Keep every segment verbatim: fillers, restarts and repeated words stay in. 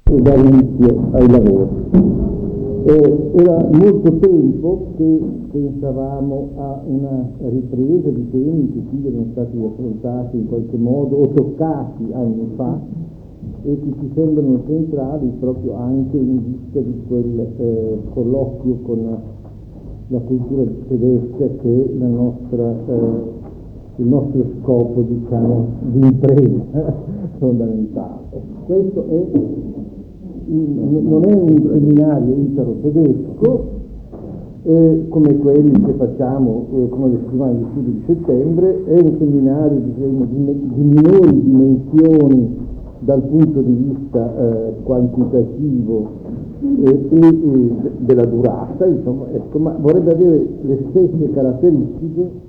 e dare inizio ai lavori. Eh, era molto tempo che pensavamo a una ripresa di temi che qui erano stati affrontati in qualche modo o toccati anni fa e che ci sembrano centrali proprio anche in vista di quel eh, colloquio con la cultura tedesca che è la nostra, eh, il nostro scopo, diciamo, di impresa fondamentale. Questo è non è un seminario italo-tedesco eh, come quelli che facciamo eh, come le settimane di studio di settembre, è un seminario diciamo, di, di minori dimensioni dal punto di vista eh, quantitativo eh, e, e della durata, insomma, ecco, ma vorrebbe avere le stesse caratteristiche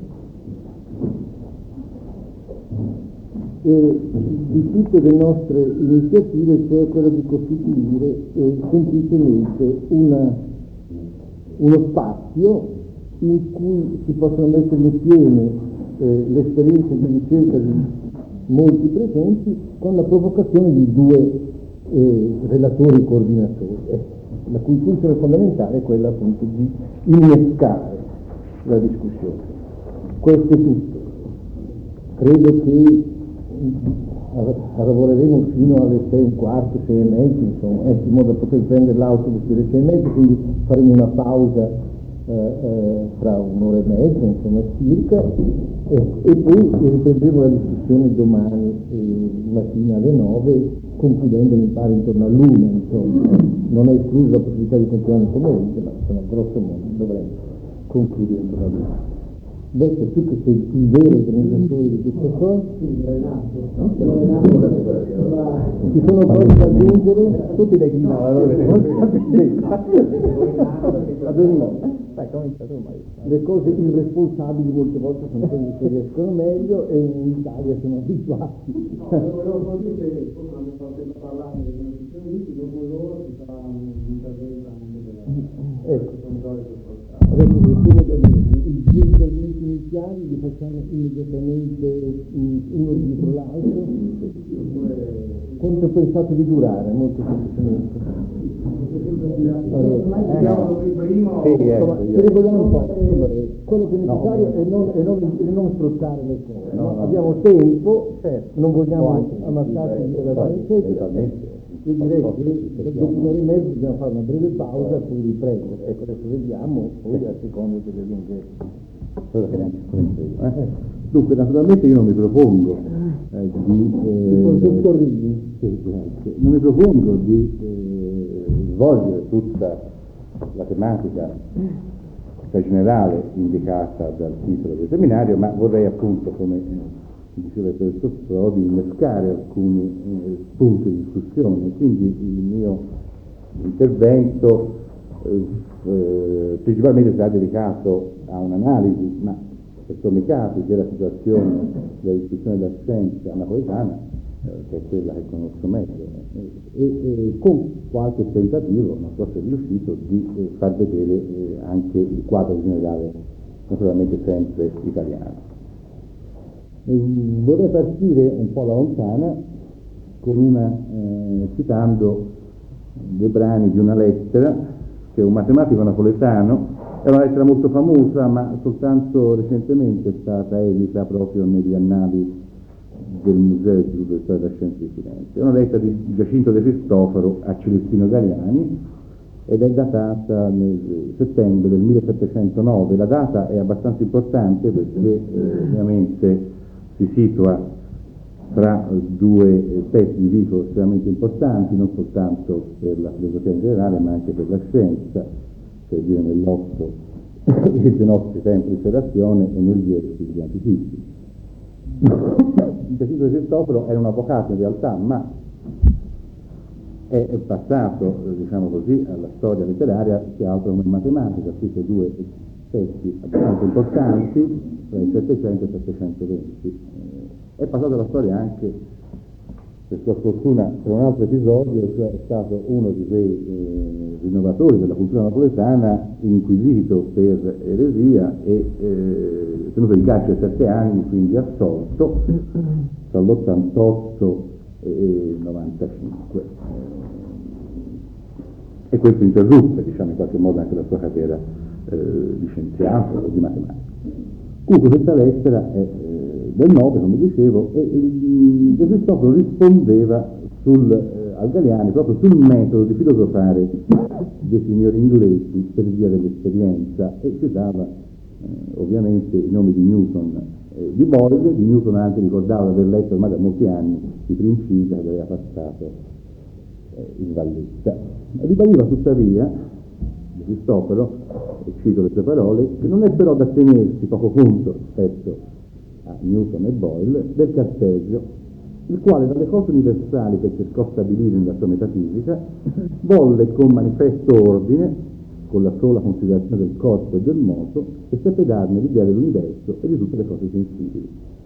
Eh, di tutte le nostre iniziative, cioè quella di costituire eh, semplicemente una, uno spazio in cui si possono mettere insieme eh, le esperienze di ricerca di molti presenti con la provocazione di due eh, relatori coordinatori, eh, la cui funzione fondamentale è quella appunto di innescare la discussione. Questo è tutto. Credo che lavoreremo fino alle sei e un quarto, sei e mezzo, insomma, in modo da poter prendere l'autobus delle sei e mezzo, quindi faremo una pausa eh, eh, fra un'ora e mezza, insomma, circa, eh, e poi riprenderemo la discussione domani eh, mattina alle nove, concludendo mi pare intorno all'una, insomma. Non è esclusa la possibilità di continuare nel pomeriggio, ma insomma, grosso modo dovremo concludere intorno all'una. Beh, tu che sei il vero organizzatore di questa cosa, ci sono cose da aggiungere, tutti dai clima, allora le cose irresponsabili molte volte sono quelle che riescono meglio e in Italia sono abituati. No, volevo dire che forse hanno fatto parlare delle notizie, dopo loro si farà un intervento anche della ecco. Adesso i due interventi iniziali li facciamo immediatamente uno dietro l'altro. Quanto pensate di durare? Molto semplicemente. Eh, no. Sì, insomma, ci regoliamo un po'. Quello che è necessario no, è, non, è, non, è non sfruttare le cose. No, no, abbiamo tempo, certo, non vogliamo ammazzarci della varia eccetera. Io direi che dopo un'ora e mezza bisogna fare una breve pausa, poi riprendere. Ecco, adesso vediamo, poi a seconda delle lunghe. Eh? Dunque, naturalmente io non mi propongo eh, di eh, sì, grazie. non mi propongo di eh, svolgere tutta la tematica generale indicata dal titolo del seminario, ma vorrei appunto, come eh, diceva il professor Prodi, innescare alcuni eh, spunti di discussione. Quindi il mio intervento eh, eh, principalmente sarà dedicato a un'analisi, ma per sommi capi, della situazione della discussione della scienza napoletana, eh, che è quella che conosco meglio, eh, e, e con qualche tentativo, non so se è riuscito, di eh, far vedere eh, anche il quadro generale, naturalmente sempre italiano. Vorrei partire un po' da lontana con una, eh, citando dei brani di una lettera che un matematico napoletano, è una lettera molto famosa ma soltanto recentemente è stata edita proprio negli annali del Museo Istituto di Storia della Scienza di Firenze. È una lettera di Giacinto De Cristofaro a Celestino Galiani ed è datata nel settembre del millesettecentonove. La data è abbastanza importante perché eh, ovviamente si situa tra due testi di dico estremamente importanti, non soltanto per la filosofia in generale, ma anche per la scienza, per dire nell'otto dei nostri tempi di federazione e nel dieci degli antichissimi. Giacinto De Cristofaro era un avvocato in realtà, ma è passato, diciamo così, alla storia letteraria che altro come matematica, ha scritto due testi abbastanza importanti tra il settecento e il settecentoventi. È passato alla storia anche, per sua fortuna, per un altro episodio, cioè è stato uno di quei eh, rinnovatori della cultura napoletana inquisito per eresia e eh, tenuto in carcere sette anni, quindi assolto tra l'ottantotto e il novantacinque. e questo interruppe, diciamo, in qualche modo anche la sua carriera eh, di scienziato o di matematico. Comunque questa lettera è eh, del nove, come dicevo, e il De Cristofaro rispondeva sul, eh, al Galiani proprio sul metodo di filosofare dei signori inglesi per via dell'esperienza, e citava eh, ovviamente i nomi di Newton e di Boyle. Di Newton anche ricordava di aver letto ormai da molti anni i principi che aveva passato eh, il Valletta. Ribadiva tuttavia De Cristofaro, e cito le sue parole, che non è però da tenersi poco conto rispetto a Newton e Boyle del Cartesio, il quale dalle cose universali che cercò stabilire nella sua metafisica volle con manifesto ordine, con la sola considerazione del corpo e del moto, e seppe darne l'idea dell'universo e di tutte le cose sensibili.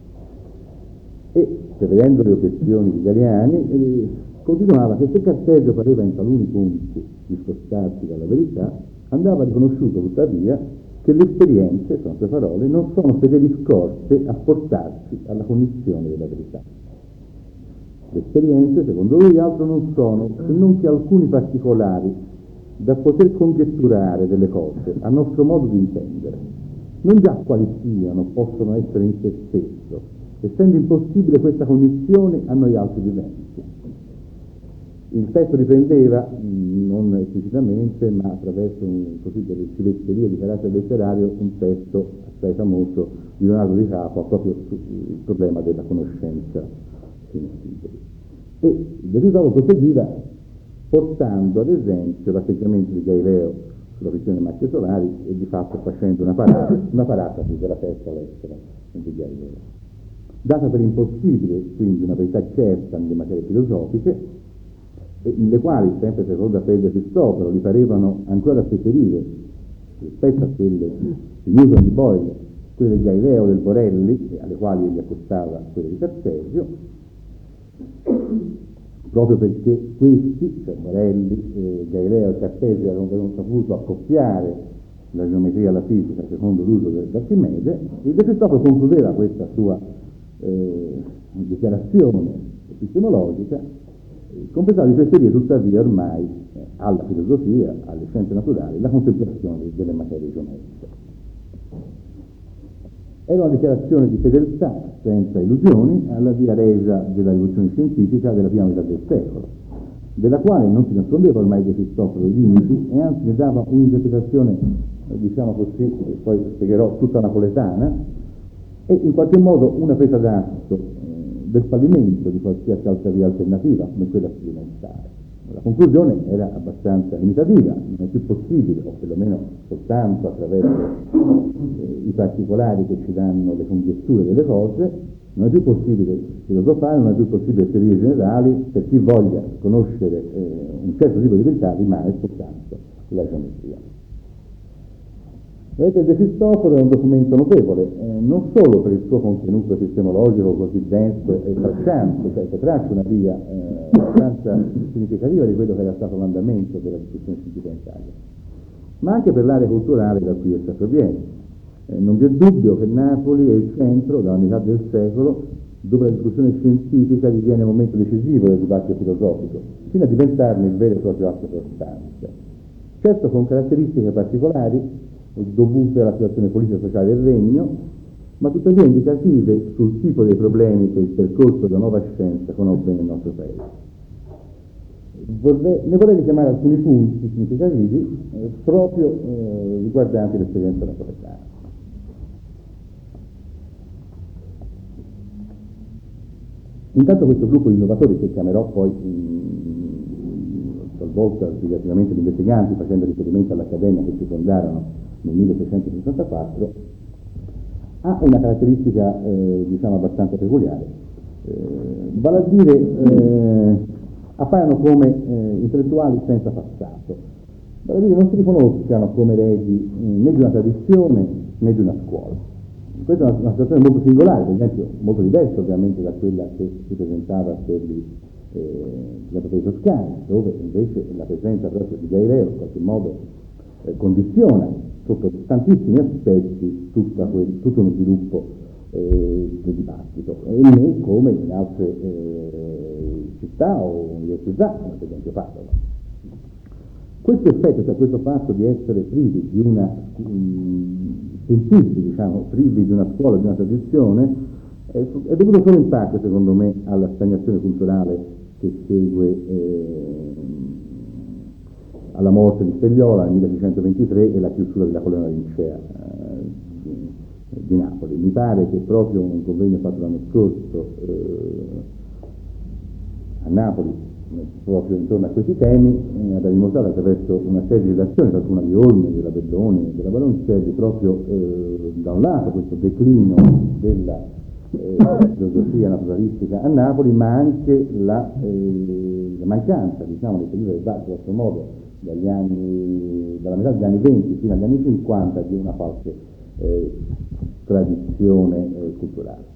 E, prevedendo le obiezioni di Galiani, eh, continuava che se Cartesio pareva in taluni punti discostarsi dalla verità, andava riconosciuto tuttavia che le esperienze, sono sue parole, non sono fedeli scorte a portarsi alla cognizione della verità. Le esperienze, secondo lui, altro non sono se non che alcuni particolari da poter congetturare delle cose a nostro modo di intendere. Non già quali siano possono essere in se stesso, essendo impossibile questa cognizione a noi altri viventi. Il testo riprendeva, non esplicitamente, ma attraverso un, così, delle civetterie di carattere letterario, un testo assai famoso di Leonardo Di Capua proprio sul problema della conoscenza sensibile. E De Cristofaro proseguiva portando ad esempio l'atteggiamento di Galileo sulla questione delle macchie solari e di fatto facendo una parafrasi, una parafrasi della terza lettera di Galileo. Data per impossibile quindi una verità certa nelle materie filosofiche, e nelle quali, sempre secondo De Cristofaro, gli parevano ancora da preferire rispetto a quelle di Newton, di Boyle, quelle del Galileo, del Borelli, alle quali egli accostava quelle di Cartesio, proprio perché questi, cioè Borelli, eh, Galileo e Cartesio, avevano saputo accoppiare la geometria alla fisica secondo l'uso d'Archimede. E De Cristofaro concludeva questa sua eh, dichiarazione epistemologica completava di preferire tuttavia ormai eh, alla filosofia, alle scienze naturali, la contemplazione delle materie geometriche. Era una dichiarazione di fedeltà, senza illusioni, alla via resa della rivoluzione scientifica della prima metà del secolo, della quale non si nascondeva ormai De Cristofaro i limiti e anzi ne dava un'interpretazione, eh, diciamo così, poi spiegherò, tutta napoletana, e in qualche modo una presa d'atto del fallimento di qualsiasi altra via alternativa come quella sperimentale. La conclusione era abbastanza limitativa: non è più possibile, o perlomeno soltanto attraverso eh, i particolari che ci danno le congetture delle cose, non è più possibile filosofare, non è più possibile teorie generali. Per chi voglia conoscere eh, un certo tipo di verità rimane soltanto la geometria. Vedete, De Cristofaro è un documento notevole, eh, non solo per il suo contenuto epistemologico così denso e tracciante, cioè che traccia una via eh, abbastanza significativa di quello che era stato l'andamento della discussione scientifica in Italia, ma anche per l'area culturale da cui essa proviene. Eh, non vi è dubbio che Napoli è il centro, dalla metà del secolo, dove la discussione scientifica diviene un momento decisivo del dibattito filosofico, fino a diventarne il vero e proprio atto sostanza. Certo con caratteristiche particolari, dovute alla situazione politica e sociale del regno, ma tuttavia indicative sul tipo dei problemi che il percorso della nuova scienza conobbe nel nostro paese. Vorrei, ne vorrei richiamare alcuni punti significativi eh, proprio eh, riguardanti l'esperienza napoletana. Intanto questo gruppo di innovatori, che chiamerò poi mh, talvolta sbrigativamente gli investiganti, facendo riferimento all'Accademia che si fondarono nel milleseicentosessantaquattro, ha una caratteristica eh, diciamo abbastanza peculiare, eh, vale a dire eh, appaiono come eh, intellettuali senza passato, vale a dire non si riconoscano come eredi eh, né di una tradizione né di una scuola. Questa è una, una situazione molto singolare, per esempio molto diversa ovviamente da quella che si presentava per gli eh, toscani, dove invece la presenza proprio di Galileo in qualche modo eh, condiziona sotto tantissimi aspetti tutta quel, tutto uno sviluppo eh, del dibattito, e né come in altre eh, città o università, come per esempio Padova. Questo effetto, cioè questo fatto di essere privi di una, sentiti diciamo, privi di una scuola, di una tradizione, è, è dovuto solo in parte, secondo me, alla stagnazione culturale che segue eh, alla morte di Stegliola nel milleseicentoventitré e la chiusura della colonna lincea eh, di, di Napoli. Mi pare che proprio un convegno fatto l'anno scorso eh, a Napoli, proprio intorno a questi temi, eh, ha dimostrato attraverso una serie di azioni, qualcuna di Olmi, della Belloni, della Baloncelli, proprio eh, da un lato questo declino della eh, filosofia naturalistica a Napoli, ma anche la, eh, la mancanza, diciamo, del periodo del grosso modo dagli anni, dalla metà degli anni venti fino agli anni cinquanta di una qualche eh, tradizione eh, culturale.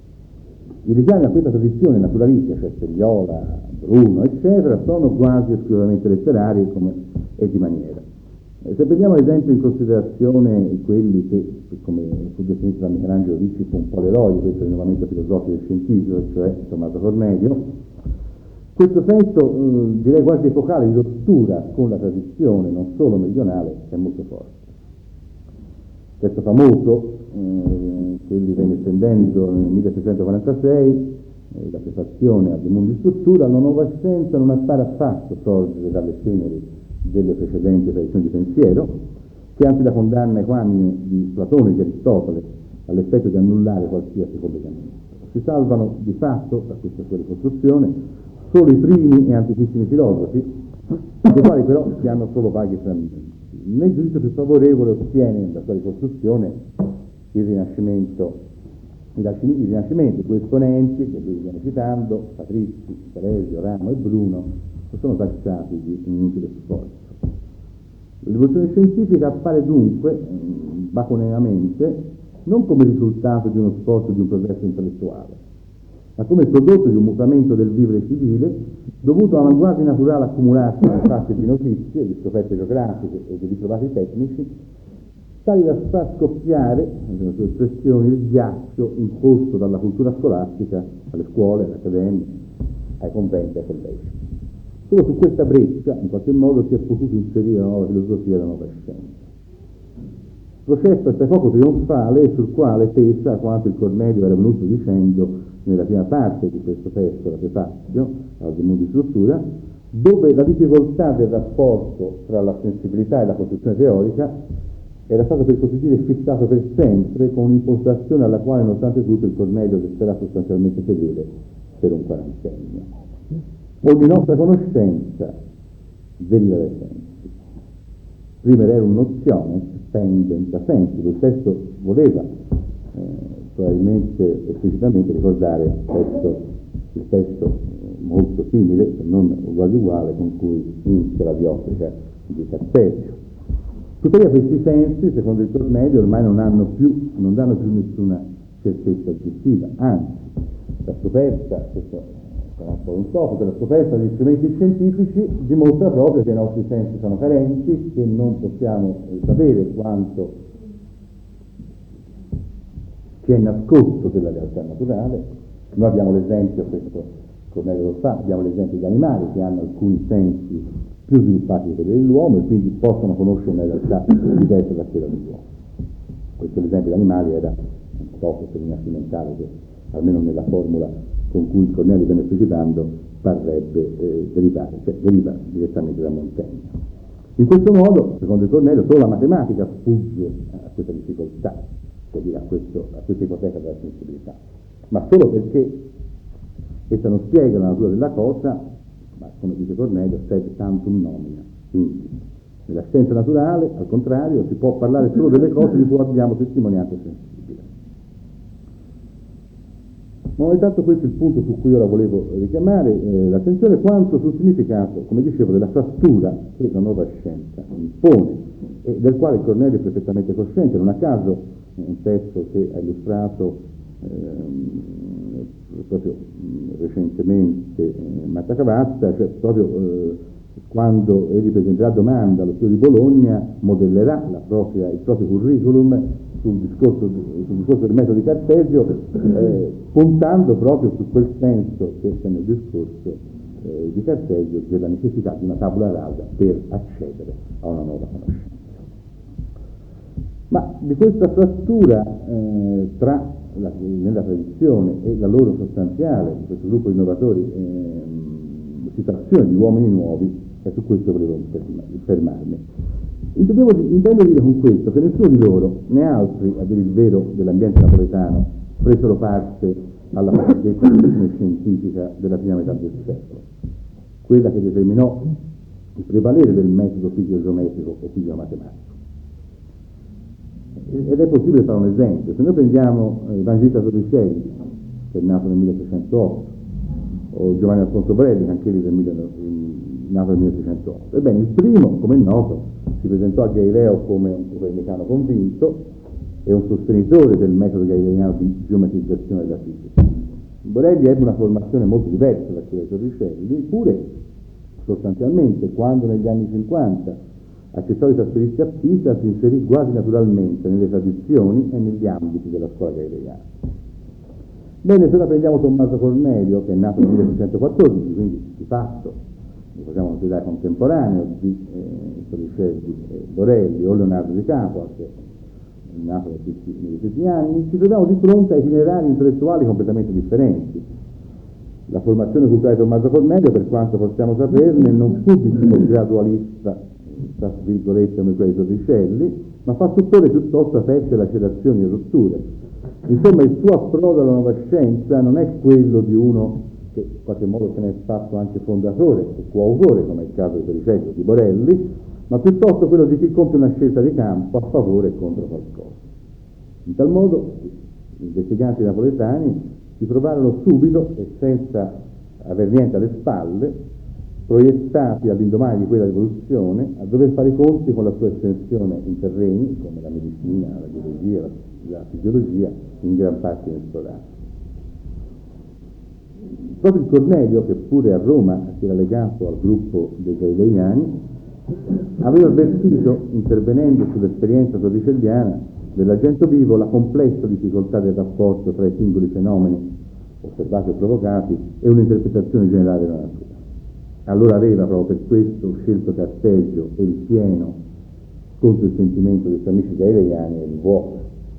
I richiami a questa tradizione naturalistica, cioè Stegliola, Bruno, eccetera, sono quasi esclusivamente letterari come, e di maniera. E se prendiamo ad esempio in considerazione quelli che, come fu definito da Michelangelo Ricci, fu un po' l'eroe di questo rinnovamento filosofico e scientifico, cioè Tommaso Cornelio, questo senso, eh, direi quasi epocale, di rottura con la tradizione, non solo meridionale, è molto forte. Questo famoso, eh, che gli venne estendendo nel millesettecentoquarantasei, eh, la prefazione a De Mundi Struttura, la nuova scienza non appare affatto sorgere dalle ceneri delle precedenti tradizioni di pensiero, che anzi la condanna ai equanimi di Platone e di Aristotele all'effetto di annullare qualsiasi collegamento. Si salvano di fatto, da questa sua ricostruzione, solo i primi e antichissimi filosofi, dei quali però si hanno solo vaghi frammenti. Nel giudizio più favorevole ottiene da sua ricostruzione il Rinascimento, i Rinascimenti, due esponenti che lui viene citando, Patrizzi, Telesio, Ramo e Bruno, sono tacciati di inutile sforzo. La rivoluzione scientifica appare dunque, baconeamente, non come risultato di uno sforzo di un progresso intellettuale, ma come il prodotto di un mutamento del vivere civile dovuto a avanguardie naturali accumularsi di fatti di notizie, di scoperte geografiche e di ritrovati tecnici, tali da far scoppiare, nelle sue espressioni, il ghiaccio imposto dalla cultura scolastica alle scuole, alle accademie, ai conventi, ai collegi. Solo su questa breccia, in qualche modo, si è potuto inserire la nuova filosofia e la nuova scienza. Processo assai poco trionfale sul quale pesa quanto il Cornelio era venuto dicendo nella prima parte di questo testo, la prefazio, al De Mundi Struttura, dove la difficoltà del rapporto tra la sensibilità e la costruzione teorica era stato per così dire fissato per sempre con un'impostazione alla quale nonostante tutto il Cornelio resterà sostanzialmente fedele per un quarantennio. Ogni nostra conoscenza deriva dai sensi. Prima era un'nozione pendent da sensi, il testo voleva eh, probabilmente esplicitamente ricordare il testo, il testo molto simile, se non uguale uguale, con cui inizia la diottica di Cartesio. Tuttavia questi sensi, secondo il Cornelio, ormai non hanno più, non danno più nessuna certezza oggettiva, anzi, la scoperta, questo sarà un po' un topico, la scoperta degli strumenti scientifici dimostra proprio che i nostri sensi sono carenti, che non possiamo sapere quanto ci è nascosto della realtà naturale. Noi abbiamo l'esempio, questo Cornelio lo fa, abbiamo l'esempio degli animali che hanno alcuni sensi più sviluppati di quelli dell'uomo e quindi possono conoscere una realtà diversa da quella dell'uomo. Questo l'esempio degli animali era un po' rinascimentale che almeno nella formula con cui il Cornelio viene esplicitando parrebbe eh, derivare, cioè deriva direttamente da Montaigne. In questo modo, secondo il Cornelio, solo la matematica sfugge a questa difficoltà, cioè a, questo, a questa ipoteca della sensibilità, ma solo perché essa non spiega la natura della cosa, ma come dice Cornelio, sed tantum nomina. Quindi, nella scienza naturale, al contrario, si può parlare solo delle cose di cui abbiamo testimonianza sensibile. Ma non è tanto questo il punto su cui ora volevo richiamare eh, l'attenzione, quanto sul significato, come dicevo, della frattura che la nuova scienza impone e del quale il Cornelio è perfettamente cosciente. Non a caso un testo che ha illustrato eh, proprio mh, recentemente eh, Marta Cavazza, cioè proprio eh, quando egli presenterà domanda allo studio di Bologna, modellerà la propria, il proprio curriculum sul discorso, sul discorso del metodo di Cartesio, eh, puntando proprio su quel senso che nel discorso eh, di Cartesio della necessità di una tabula rasa per accedere a una nuova conoscenza. Ma di questa frattura eh, tra la, nella tradizione e la loro sostanziale, di questo gruppo di innovatori, eh, situazione di uomini nuovi, e su questo volevo fermarmi. Intendevo, intendo dire con questo che nessuno di loro, né altri, a dire il vero, dell'ambiente napoletano, presero parte alla cosiddetta rivoluzione scientifica della prima metà del secolo, quella che determinò il prevalere del metodo fisico-geometrico o fisico-matematico. Ed è possibile fare un esempio. Se noi prendiamo Evangelista Torricelli, che è nato nel milleseicentotto, o Giovanni Alfonso Borelli, che anche lui è nato nel milleseicentotto, ebbene, il primo, come è noto, si presentò a Galileo come un copernicano convinto e un sostenitore del metodo galileiano di geometrizzazione della fisica. Borelli ebbe una formazione molto diversa da quella di Torricelli, eppure sostanzialmente quando negli anni cinquanta accettò di trasferirsi a Pisa, si inserì quasi naturalmente nelle tradizioni e negli ambiti della scuola galileiana. Bene, se ora prendiamo Tommaso Cornelio, che è nato nel milleseicentoquattordici, quindi di fatto lo facciamo considerare contemporaneo di eh, Torricelli e Borelli, o Leonardo Di Capua, che è nato negli stessi anni, ci troviamo di fronte a itinerari intellettuali completamente differenti. La formazione culturale di Tommaso Cornelio, per quanto possiamo saperne, non fu di tipo gradualista, tra virgolette, come quella di Torricelli, ma fa supporre piuttosto aperte lacerazioni e rotture. Insomma, il suo approdo alla nuova scienza non è quello di uno che in qualche modo se ne è fatto anche fondatore o coautore, come è il caso di Torricelli o di Borelli, ma piuttosto quello di chi compie una scelta di campo a favore e contro qualcosa. In tal modo gli investiganti napoletani si trovarono subito e senza aver niente alle spalle, proiettati all'indomani di quella rivoluzione, a dover fare i conti con la sua estensione in terreni come la medicina, la biologia, la, la fisiologia, in gran parte inesplorati. Proprio il Cornelio, che pure a Roma si era legato al gruppo dei galileiani, aveva avvertito, intervenendo sull'esperienza torricelliana, dell'agente vivo la complessa difficoltà del rapporto tra i singoli fenomeni osservati o provocati e un'interpretazione generale della natura. Allora aveva proprio per questo scelto Cartesio e il pieno contro il sentimento dei suoi amici galileiani e il vuoto.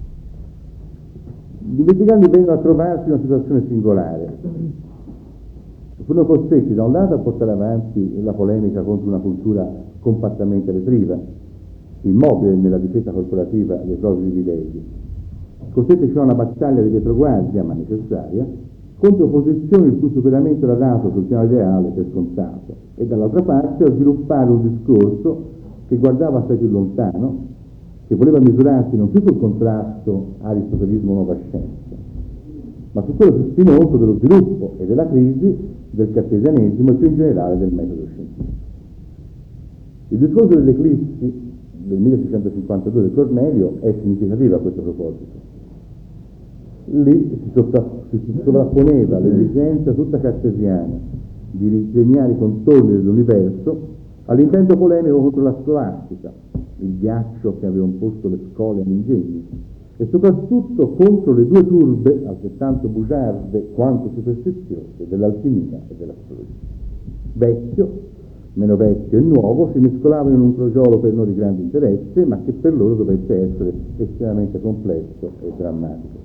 Gli investiganti vengono a trovarsi in una situazione singolare. Furono costretti da un lato a portare avanti la polemica contro una cultura compattamente retriva, immobile nella difesa corporativa dei propri privilegi, costretti fino a una battaglia di retroguardia, ma necessaria, contro posizioni il cui superamento era dato sul piano ideale per scontato, e dall'altra parte a sviluppare un discorso che guardava assai più lontano, che voleva misurarsi non più sul contrasto aristotelismo-nuova scienza, ma su quello più spinoso dello sviluppo e della crisi del cartesianesimo e più in generale del metodo scientifico. Il discorso dell'eclissi del milleseicentocinquantadue di Cornelio è significativo a questo proposito. Lì si, sopra, si sovrapponeva l'esigenza tutta cartesiana di ridisegnare i contorni dell'universo all'intento polemico contro la scolastica, il ghiaccio che aveva imposto le scole agli ingegni, e soprattutto contro le due turbe altrettanto bugiarde quanto superstiziose dell'alchimia e dell'astrologia. Vecchio, meno vecchio e nuovo si mescolavano in un crogiolo per noi di grande interesse, ma che per loro dovette essere estremamente complesso e drammatico.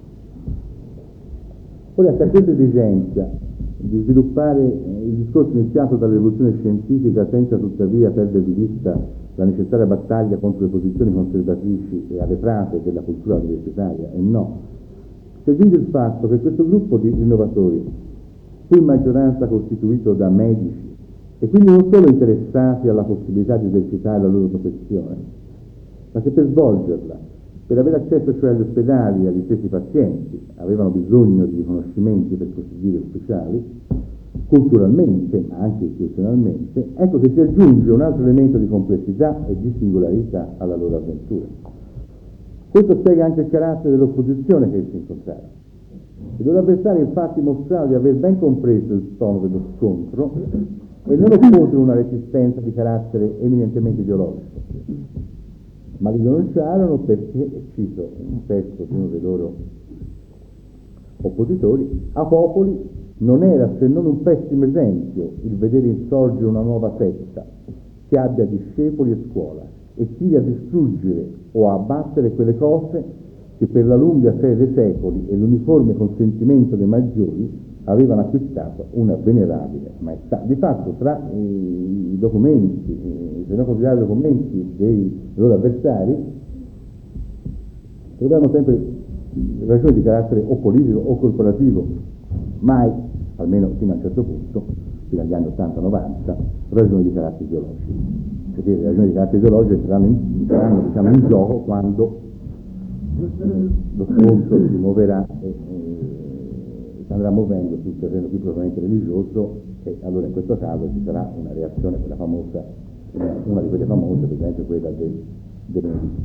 Ora, a questa esigenza di sviluppare il discorso iniziato dalla rivoluzione scientifica senza tuttavia perdere di vista la necessaria battaglia contro le posizioni conservatrici e arretrate della cultura universitaria, e no, si aggiunge il fatto che questo gruppo di innovatori fu in maggioranza costituito da medici e quindi non solo interessati alla possibilità di esercitare la loro professione, ma che per svolgerla, per avere accesso cioè agli ospedali e agli stessi pazienti, avevano bisogno di riconoscimenti, per così dire, ufficiali, culturalmente, ma anche istituzionalmente. Ecco che si aggiunge un altro elemento di complessità e di singolarità alla loro avventura. Questo spiega anche il carattere dell'opposizione che essi incontrarono. I loro avversari infatti mostrarono di aver ben compreso il tono dello scontro e non opposero una resistenza di carattere eminentemente ideologico, ma li denunciarono perché, cito un testo di uno dei loro oppositori, a popoli non era se non un pessimo esempio il vedere insorgere una nuova setta che abbia discepoli e scuola e tiri a distruggere o a abbattere quelle cose che per la lunga serie dei secoli e l'uniforme consentimento dei maggiori avevano acquistato una venerabile maestà. Di fatto, tra i documenti, se non considerare i documenti dei loro avversari, troviamo sempre ragioni di carattere o politico o corporativo, mai, almeno fino a un certo punto, fino agli anni ottanta novanta, ragioni di carattere ideologico. Cioè, le ragioni di carattere ideologico entreranno in, entreranno, diciamo, in gioco quando lo scontro si muoverà e, e si andrà muovendo sul terreno più propriamente religioso, e allora in questo caso ci sarà una reazione, quella famosa, una di quelle famose, per esempio quella del, del Benedetto.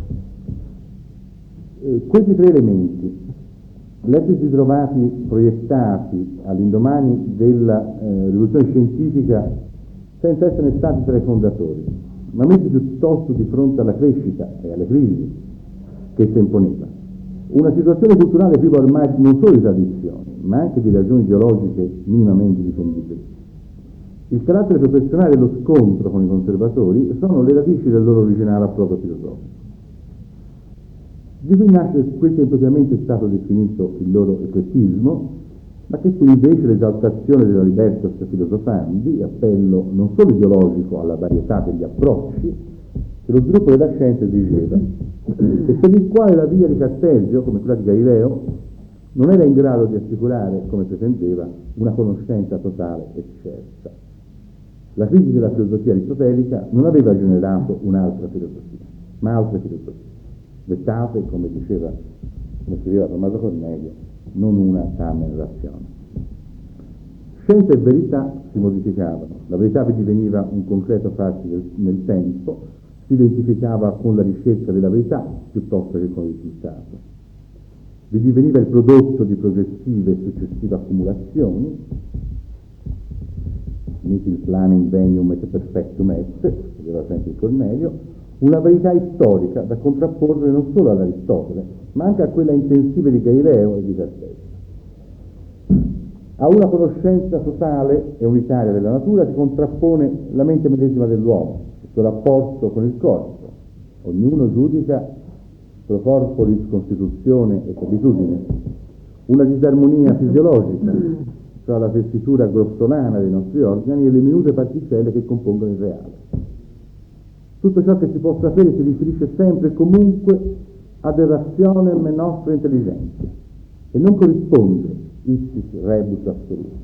Eh, questi tre elementi, l'essersi trovati proiettati all'indomani della eh, rivoluzione scientifica senza essere stati tra i fondatori, ma messi piuttosto di fronte alla crescita e alle crisi che si imponeva. Una situazione culturale priva ormai non solo di tradizioni, ma anche di ragioni ideologiche minimamente difendibili. Il carattere professionale dello scontro con i conservatori sono le radici del loro originale approdo filosofico. Di cui nasce quel che impropriamente è stato definito il loro eclettismo, ma che fu invece l'esaltazione della libertas filosofandi, appello non solo ideologico alla varietà degli approcci che lo sviluppo della scienza esigeva, e per il quale la via di Cartesio, come quella di Galileo, non era in grado di assicurare, come pretendeva, una conoscenza totale e certa. La crisi della filosofia aristotelica non aveva generato un'altra filosofia, ma altre filosofie, dettate, come diceva, come scriveva Tommaso Cornelio, non una tamen ratione. Scienza e verità si modificavano, la verità vi diveniva un concreto farsi nel, nel tempo, si identificava con la ricerca della verità piuttosto che con il risultato. Vi diveniva il prodotto di progressive e successive accumulazioni, nihil plane invenium et perfectum est, diceva sempre il Cornelio, una verità storica da contrapporre non solo ad Aristotele, ma anche a quella intensiva di Galileo e di Cartesio. A una conoscenza totale e unitaria della natura si contrappone la mente medesima dell'uomo, il suo rapporto con il corpo. Ognuno giudica pro corporis constituzione e abitudine, una disarmonia fisiologica tra la tessitura grossolana dei nostri organi e le minute particelle che compongono il reale. Tutto ciò che si può sapere si riferisce sempre e comunque ad rationem nostre intelligenze e non corrisponde ipsis rebus assoluta.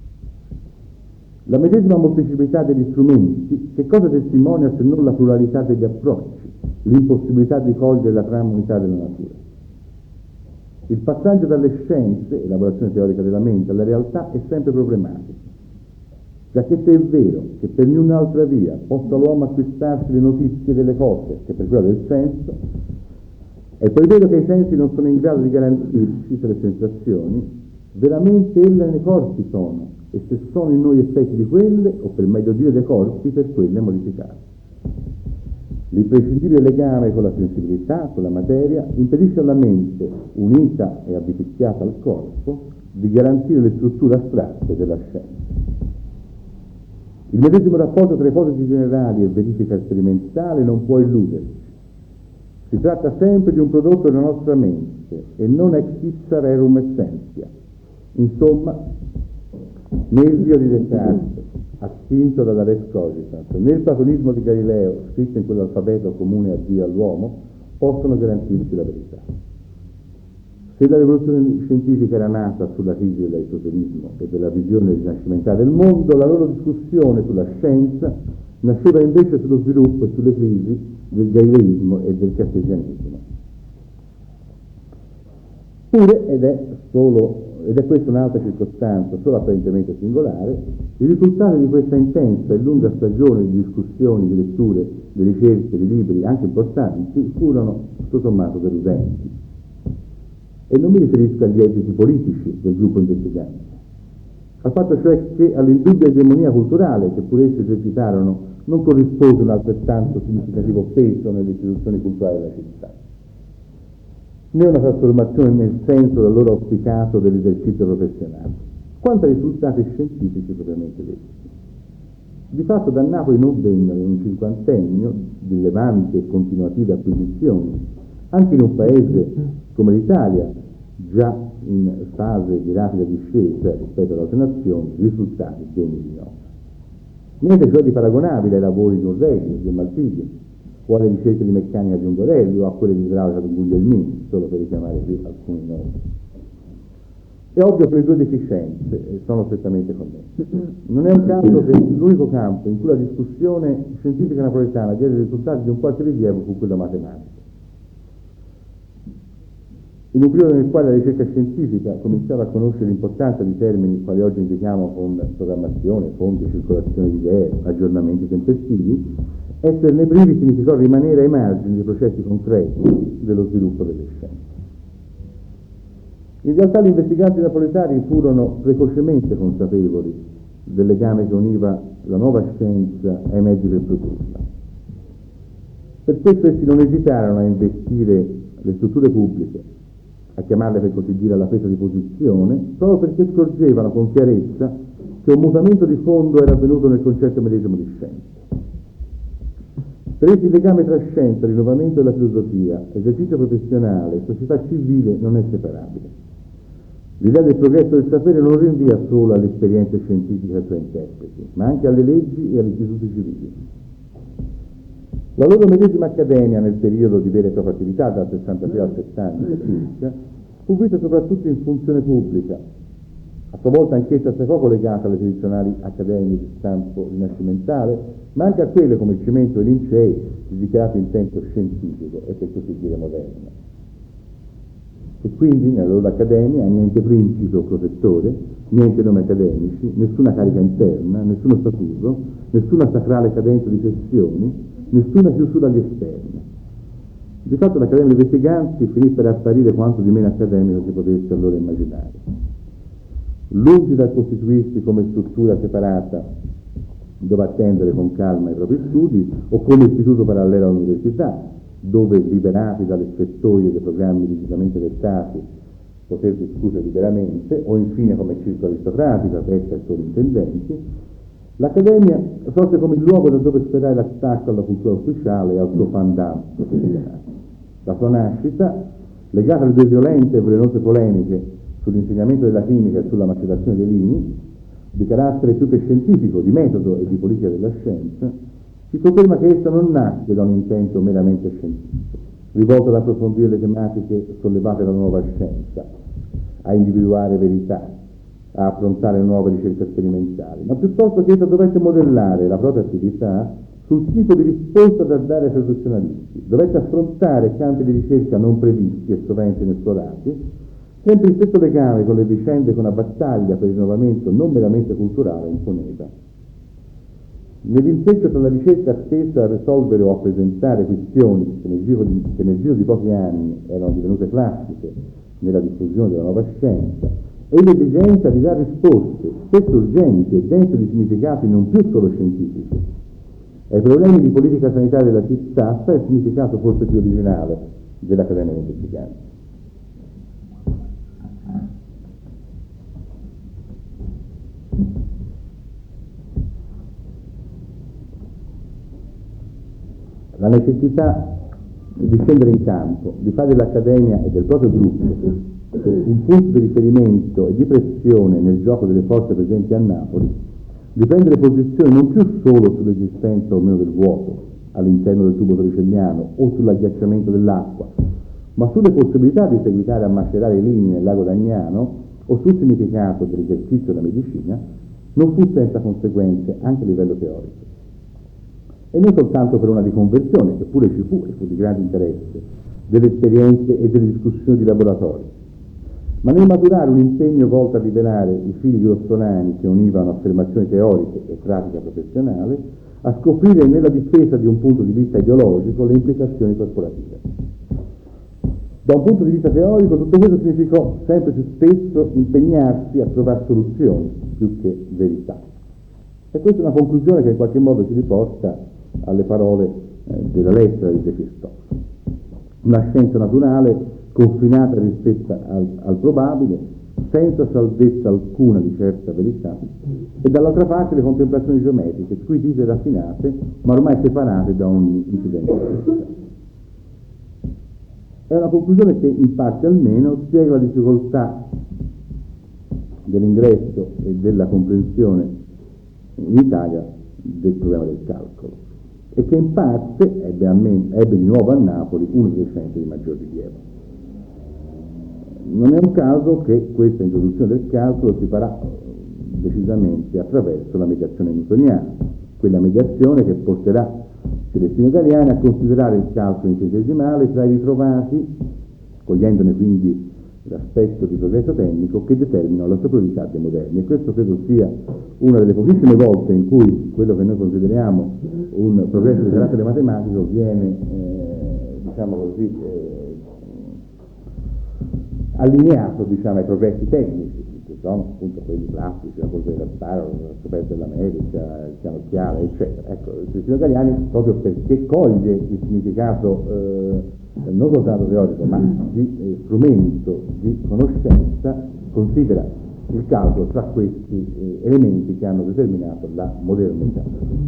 La medesima molteplicità degli strumenti che cosa testimonia se non la pluralità degli approcci, l'impossibilità di cogliere la trama unità della natura. Il passaggio dalle scienze, elaborazione teorica della mente, alla realtà è sempre problematico. Giacché se è vero che per niun'altra via possa l'uomo acquistarsi le notizie delle cose che per quella del senso, è poi vero che i sensi non sono in grado di garantirci per le sensazioni, veramente elle nei corpi sono, e se sono in noi effetti di quelle, o per meglio dire dei corpi, per quelle modificate. L'imprescindibile legame con la sensibilità, con la materia, impedisce alla mente, unita e abitiziata al corpo, di garantire le strutture astratte della scienza. Il medesimo rapporto tra ipotesi generali e verifica sperimentale non può illuderci. Si tratta sempre di un prodotto della nostra mente e non ex ipsa rerum essentia. Insomma, né il Dio di Descartes, astinto dalla res cogitat, né il platonismo di Galileo, scritto in quell'alfabeto comune a Dio e all'uomo, possono garantirci la verità. Se la rivoluzione scientifica era nata sulla crisi dell'aristotelismo e della visione rinascimentale del mondo, la loro discussione sulla scienza nasceva invece sullo sviluppo e sulle crisi del galileismo e del cartesianesimo. Pure, ed è solo ed è questa un'altra circostanza, solo apparentemente singolare, i risultati di questa intensa e lunga stagione di discussioni, di letture, di ricerche, di libri, anche importanti, furono tutto sommato deludenti. E non mi riferisco agli esiti politici del gruppo investigante, al fatto cioè che all'indubbia egemonia culturale che pure essi esercitarono non corrispose un altrettanto significativo peso nelle istituzioni culturali della città, né una trasformazione nel senso del loro auspicato dell'esercizio professionale. quanto ai risultati scientifici propriamente detti. Di fatto da Napoli non vennero in un cinquantennio di rilevanti e continuative acquisizioni, anche in un paese come l'Italia, già in fase di rapida discesa rispetto ad altre nazioni, risultati degni di nota. Niente cioè di paragonabile ai lavori di un Regni, di un Malpighi, o alle ricerche di meccanica di un Gorelli, o a quelle di idraulica di un Guglielmini, solo per richiamare qui alcuni nomi. È ovvio che le due deficienze sono strettamente connesse. Non è un caso che l'unico campo in cui la discussione scientifica napoletana diede i risultati di un qualche rilievo fu quello matematico. In un periodo nel quale la ricerca scientifica cominciava a conoscere l'importanza di termini quali oggi indichiamo con programmazione, fonte, circolazione di idee, aggiornamenti tempestivi, esserne privi significò rimanere ai margini dei processi concreti dello sviluppo delle scienze. In realtà gli investigatori napoletani furono precocemente consapevoli del legame che univa la nuova scienza ai mezzi per produrla. Per questo essi non esitarono a investire le strutture pubbliche, a chiamarle per così dire alla presa di posizione, proprio perché scorgevano con chiarezza che un mutamento di fondo era avvenuto nel concetto medesimo di scienza. Per essi il legame tra scienza, rinnovamento della filosofia, esercizio professionale e società civile non è separabile. L'idea del progresso del sapere non rinvia solo alle esperienze scientifiche e ai suoi interpreti, ma anche alle leggi e agli istituti civili. La loro medesima accademia, nel periodo di vera e propria attività, dal sessantasei al settanta circa, fu vista soprattutto in funzione pubblica, a sua volta anch'essa assai poco legata alle tradizionali accademie di stampo rinascimentale, ma anche a quelle come il Cimento e i Lincei, di dichiarato intento scientifico e per così dire moderno. E quindi nella loro accademia niente principe o protettore, niente nomi accademici, nessuna carica interna, nessuno statuto, nessuna sacrale cadenza di sessioni, nessuna chiusura agli esterni. Di fatto l'Accademia dei Investiganti finì per apparire quanto di meno accademico si potesse allora immaginare. Lungi dal costituirsi come struttura separata dove attendere con calma i propri studi, o come istituto parallelo all'università, dove liberati dalle strettoie dei programmi rigidamente dettati poter discutere liberamente, o infine come circolo aristocratico aperto ai soli intendenti, l'Accademia sorse come il luogo da dove sperare l'attacco alla cultura ufficiale e al suo pandan professionale. La sua nascita, legata alle due violente e velenose polemiche sull'insegnamento della chimica e sulla macellazione dei vini, di carattere più che scientifico, di metodo e di politica della scienza, ci conferma che essa non nasce da un intento meramente scientifico, rivolto ad approfondire le tematiche sollevate dalla nuova scienza, a individuare verità, a affrontare nuove ricerche sperimentali, ma piuttosto che essa dovesse modellare la propria attività sul tipo di risposta da dare ai tradizionalisti, dovesse affrontare campi di ricerca non previsti e sovente inesplorati, sempre in stretto legame con le vicende che una battaglia per il rinnovamento non meramente culturale imponeva. Nell'intreccio tra la ricerca stessa a risolvere o a presentare questioni che nel giro di, che nel giro di pochi anni erano divenute classiche nella diffusione della nuova scienza, e l'esigenza di dare risposte, spesso urgenti e dense di significati non più solo scientifici, ai problemi di politica sanitaria della città, sta il significato forse più originale dell'Accademia dei Investiganti. La necessità di scendere in campo, di fare dell'Accademia e del proprio gruppo un punto di riferimento e di pressione nel gioco delle forze presenti a Napoli, di prendere posizione non più solo sull'esistenza o meno del vuoto all'interno del tubo torricelliano o sull'agghiacciamento dell'acqua, ma sulle possibilità di seguitare a macerare i lini nel lago d'Agnano o sul significato dell'esercizio della medicina, non fu senza conseguenze anche a livello teorico. E non soltanto per una riconversione, che pure ci fu e fu di grande interesse, delle esperienze e delle discussioni di laboratorio, ma nel maturare un impegno volto a rivelare i fili grossolani che univano affermazioni teoriche e pratica professionale, a scoprire nella difesa di un punto di vista ideologico le implicazioni corporative. Da un punto di vista teorico tutto questo significò sempre più spesso impegnarsi a trovare soluzioni più che verità. E questa è una conclusione che in qualche modo ci riporta alle parole eh, della lettera di De Cristofaro. Una scienza naturale confinata rispetto al, al probabile, senza salvezza alcuna di certa verità, e dall'altra parte le contemplazioni geometriche, squisite e raffinate, ma ormai separate da ogni incidente di verità. È una conclusione che in parte almeno spiega la difficoltà dell'ingresso e della comprensione in Italia del problema del calcolo, e che in parte ebbe, a me, ebbe di nuovo a Napoli uno dei centri di maggior rilievo. Non è un caso che questa introduzione del calcolo si farà decisamente attraverso la mediazione newtoniana, quella mediazione che porterà Celestino Galiani a considerare il calcolo infinitesimale tra i ritrovati, cogliendone quindi l'aspetto di progresso tecnico che determinano la superiorità dei moderni. E questo credo sia una delle pochissime volte in cui quello che noi consideriamo un progresso di carattere matematico viene, eh, diciamo così, eh, allineato, diciamo, ai progressi tecnici, che sono appunto quelli classici, la corsa della spara, la scoperta dell'America, il piano chiave, eccetera. Ecco, Celestino Galiani, proprio perché coglie il significato eh, non soltanto teorico, ma di eh, strumento di conoscenza, considera il calcolo tra questi eh, elementi che hanno determinato la modernità,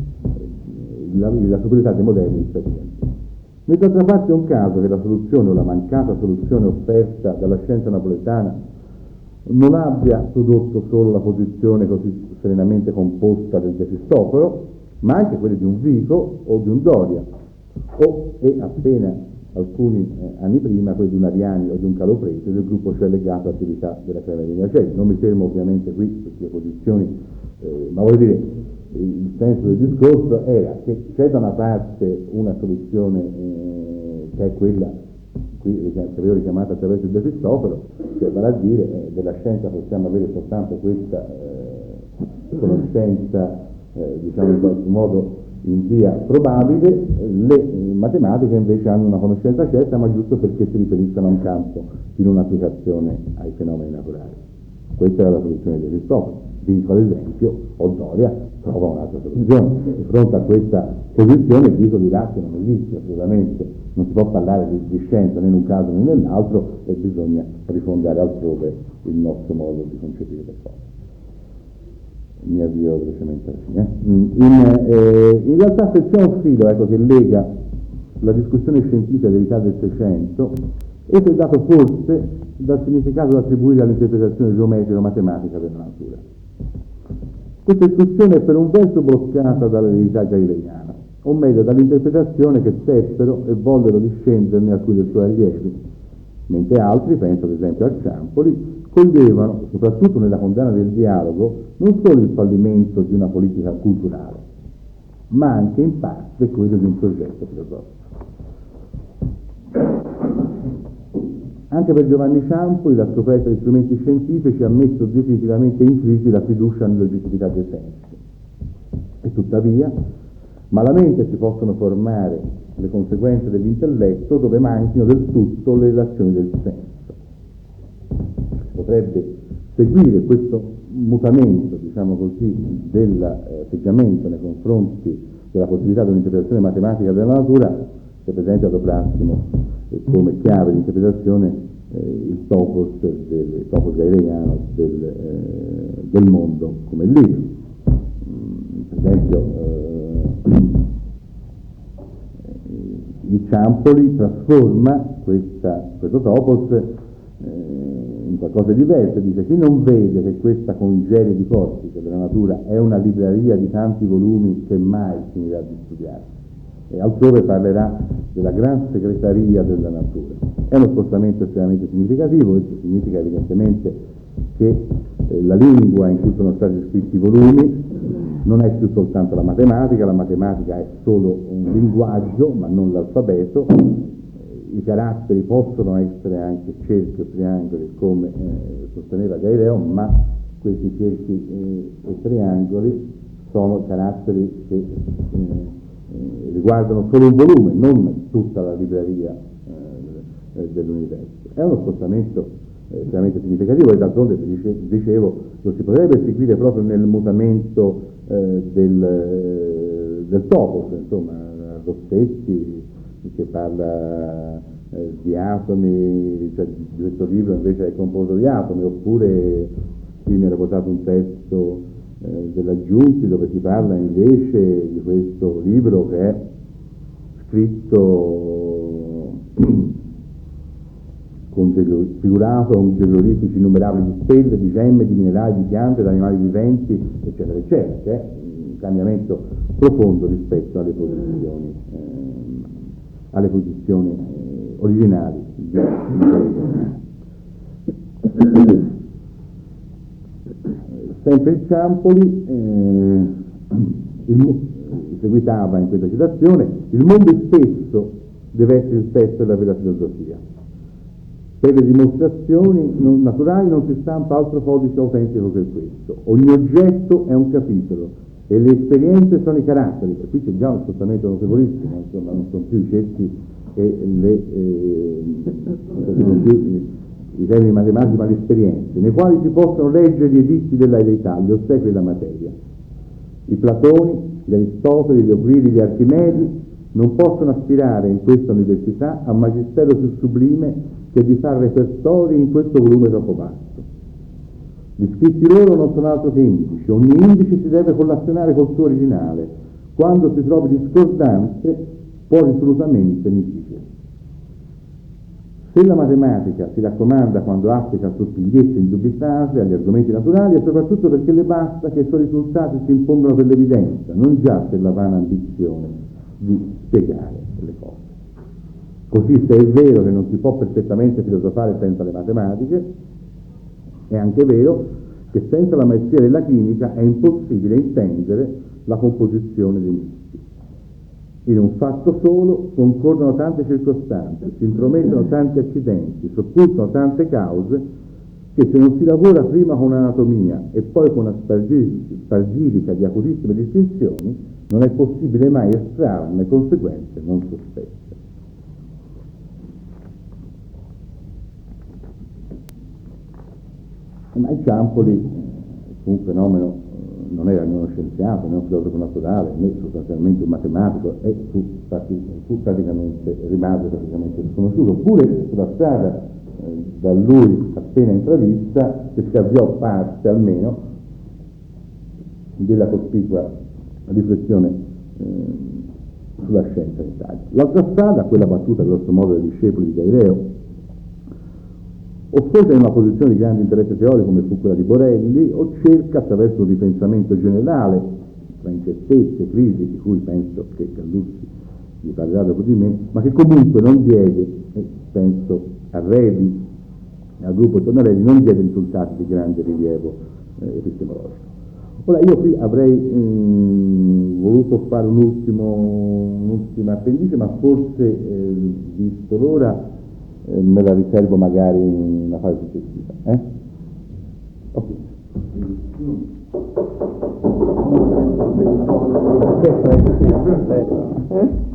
eh, la, la superiorità dei moderni rispetto a D'altra parte è un caso che la soluzione o la mancata soluzione offerta dalla scienza napoletana non abbia prodotto solo la posizione così serenamente composta del De Cristoforo, ma anche quelle di un Vico o di un Doria, o e appena alcuni eh, anni prima quelli di un Ariani o di un Caloprete, del gruppo cioè legato all'attività della Accademia dei Lincei. Non mi fermo ovviamente qui su queste posizioni, eh, ma voglio dire, il senso del discorso era che c'è da una parte una soluzione eh, che è quella qui che avevo richiamato attraverso il De Cristoforo, cioè vale a dire eh, della scienza possiamo avere soltanto questa eh, conoscenza eh, diciamo in qualche modo in via probabile, le eh, matematiche invece hanno una conoscenza certa, ma giusto perché si riferiscono a un campo di non applicazione ai fenomeni naturali. Questa era la soluzione di De Cristoforo. Vico, ad esempio, o Doria trova un'altra soluzione. Di fronte a questa posizione Vico dirà che non esiste assolutamente, non si può parlare di, di scienza né in un caso né nell'altro e bisogna rifondare altrove il nostro modo di concepire le cose. Mi avvio velocemente alla fine. In, eh, in realtà se c'è un filo ecco, che lega la discussione scientifica dell'età del Seicento, esso è dato forse dal significato da attribuire all'interpretazione geometrico-matematica della natura. Questa discussione è per un verso bloccata dall'eredità galileiana, o meglio dall'interpretazione che steppero e vollero discenderne alcuni dei suoi allievi, mentre altri, penso ad esempio a Ciampoli, coglievano, soprattutto nella condanna del dialogo, non solo il fallimento di una politica culturale, ma anche in parte quello di un progetto filosofico. Anche per Giovanni Ciampoli la scoperta di strumenti scientifici ha messo definitivamente in crisi la fiducia nell'oggettività dei sensi. E tuttavia, malamente si possono formare le conseguenze dell'intelletto dove manchino del tutto le relazioni del senso. Si potrebbe seguire questo mutamento, diciamo così, dell'atteggiamento nei confronti della possibilità di un'interpretazione matematica della natura, se per esempio adoprassimo come chiave di interpretazione eh, il topos, del, il topos galileiano del, eh, del mondo come il libro. Mm, per esempio eh, il Ciampoli trasforma questa, questo topos eh, in qualcosa di diverso, dice chi non vede che questa congerie di corpi della natura è una libreria di tanti volumi che mai finirà di studiare. E altrove parlerà della gran segretaria della natura. È uno spostamento estremamente significativo, questo significa evidentemente che eh, la lingua in cui sono stati scritti i volumi non è più soltanto la matematica, la matematica è solo un linguaggio, ma non l'alfabeto. I caratteri possono essere anche cerchi o triangoli, come eh, sosteneva Galileo, ma questi cerchi eh, e triangoli sono caratteri che eh, Eh, riguardano solo un volume, non tutta la libreria eh, dell'universo. È uno spostamento eh, estremamente significativo e d'altronde, dice, dicevo, lo si potrebbe seguire proprio nel mutamento eh, del, eh, del topos, insomma, Rossetti che parla eh, di atomi, cioè di questo libro invece è composto di atomi, oppure qui mi era portato un testo eh, della Giunti dove si parla invece di questo libro che è scritto con figurato con geogliffici innumerabili di stelle, di gemme, di minerali, di piante, di animali viventi, eccetera, eccetera, che è un cambiamento profondo rispetto alle posizioni, eh, alle posizioni eh, originali di, di sempre il Ciampoli eh, il, seguitava in questa citazione: il mondo stesso deve essere il testo della vera filosofia. Per le dimostrazioni non naturali non si stampa altro codice autentico che questo. Ogni oggetto è un capitolo e le esperienze sono i caratteri. E qui c'è già uno spostamento notevolissimo, insomma, non sono più i cerchi e le eh, non sono più i, i termini matematici, ma le esperienze, nei quali si possono leggere gli editti della realtà, gli ossequi della materia. I Platoni, gli Aristoteli, gli Euclidi, gli Archimedi non possono aspirare in questa università a magistero più sublime che di fare repertori in questo volume troppo vasto. Gli scritti loro non sono altro che indici, ogni indice si deve collazionare col suo originale, quando si trovi discordanze può risolutamente negligere. Se la matematica si raccomanda quando applica sottigliezze indubitate agli argomenti naturali è soprattutto perché le basta che i suoi risultati si impongano per l'evidenza, non già per la vana ambizione di spiegare le cose. Così, se è vero che non si può perfettamente filosofare senza le matematiche, è anche vero che senza la maestria della chimica è impossibile intendere la composizione dei misti. In un fatto solo concorrono tante circostanze, si intromettono tanti accidenti, si occultano tante cause, che se non si lavora prima con anatomia e poi con una spargirica di acutissime distinzioni, non è possibile mai estrarne conseguenze non sospette. Ma il Ciampoli fu un fenomeno, non era né uno scienziato, né un filosofo naturale, né sostanzialmente un matematico, e fu, fu praticamente, rimase praticamente sconosciuto. Pure sulla strada eh, da lui appena intravista, che si avviò parte almeno della cospicua riflessione eh, sulla scienza in Italia. L'altra strada, quella battuta grosso modo dai discepoli di Galileo, o forse in una posizione di grande interesse teorico come fu quella di Borelli, o cerca attraverso un ripensamento generale tra incertezze, crisi, di cui penso che Galluzzi gli parlerà dopo di me, ma che comunque non diede, e penso a Redi, al gruppo Tornarelli, non diede risultati di grande rilievo eh, epistemologico. Ora io qui avrei mh, voluto fare un ultimo, un'ultima appendice, ma forse eh, visto l'ora eh, me la riservo magari in una fase successiva. Eh? Ok. Aspetta, eh?